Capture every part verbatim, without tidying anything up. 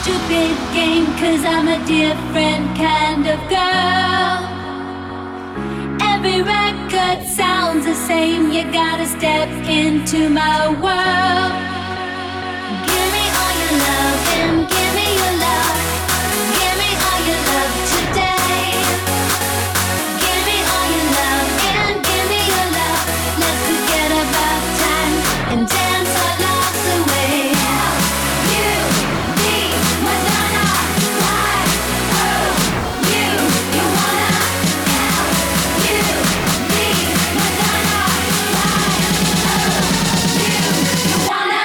stupid game, 'cause I'm a different kind of girl. Every record sounds the same, you gotta step into my world. Give me all your love and give me your love. Give me all your love today. Give me all your love and give me your love. Let's forget about time and dance our lives away. You, me, Madonna, why, who, you, you wanna now. You, me, Madonna, why, who, you, you wanna.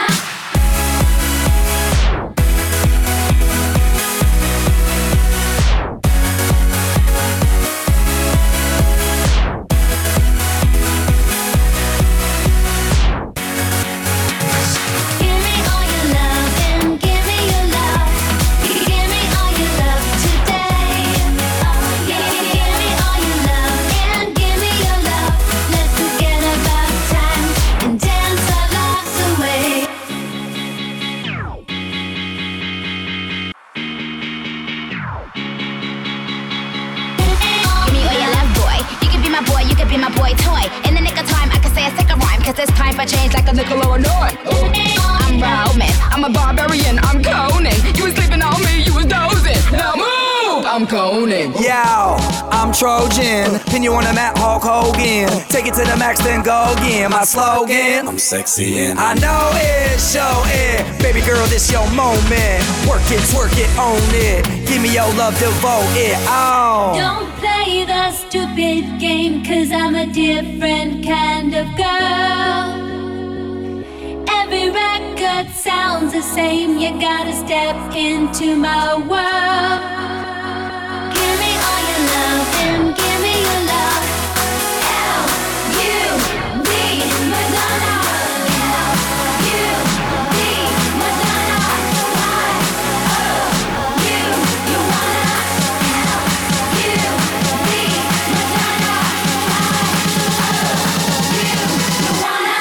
Give me all your love and give me your love. Give me all your love today. Give me all your love and give me your love. Let's forget about time and dance our lives away. Give me all your love, boy. You can be my boy, you can be my boy toy. In the nick of time, I can say a sick rhyme, 'cause it's time for change like a nickel or a noise. I'm Roman, I'm a barbarian, I'm Conan. You was sleeping on me, you was dozing. Now move! I'm Conan. Yo, I'm Trojan, pin you on the map, Hulk Hogan. Take it to the max, then go again. My slogan, I'm sexy and I know it, show it. Baby girl, this your moment. Work it, twerk it, own it. Give me your love, devote it. Oh, Don't play the stupid game, 'cause I'm a different kind of girl. Every record sounds the same, you gotta step into my world. Give me all your love and give me your love. L, you, me, Madonna. L, you, me, Madonna. Why, oh, you, you wanna. L, you, me, Madonna. Why, oh, you, you wanna.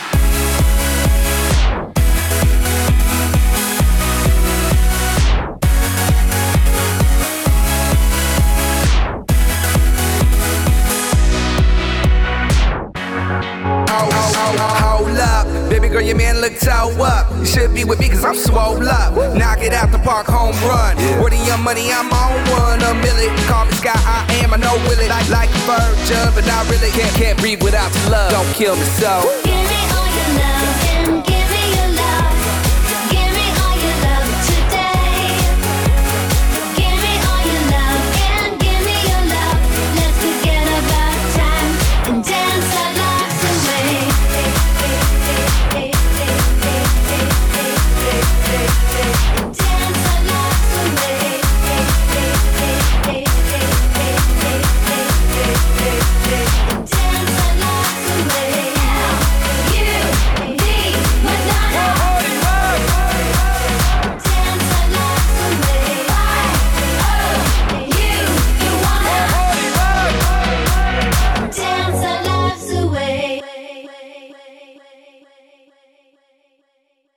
hold up. Baby girl, your man look toe up. You should be with me cause I'm swole up. Knock it out the park, home run. Word of your money, I'm on one. A million, call me Sky, I am, I know Willie. Like, like a virgin, but I really can't, can't breathe without the love. Don't kill me so. Give me all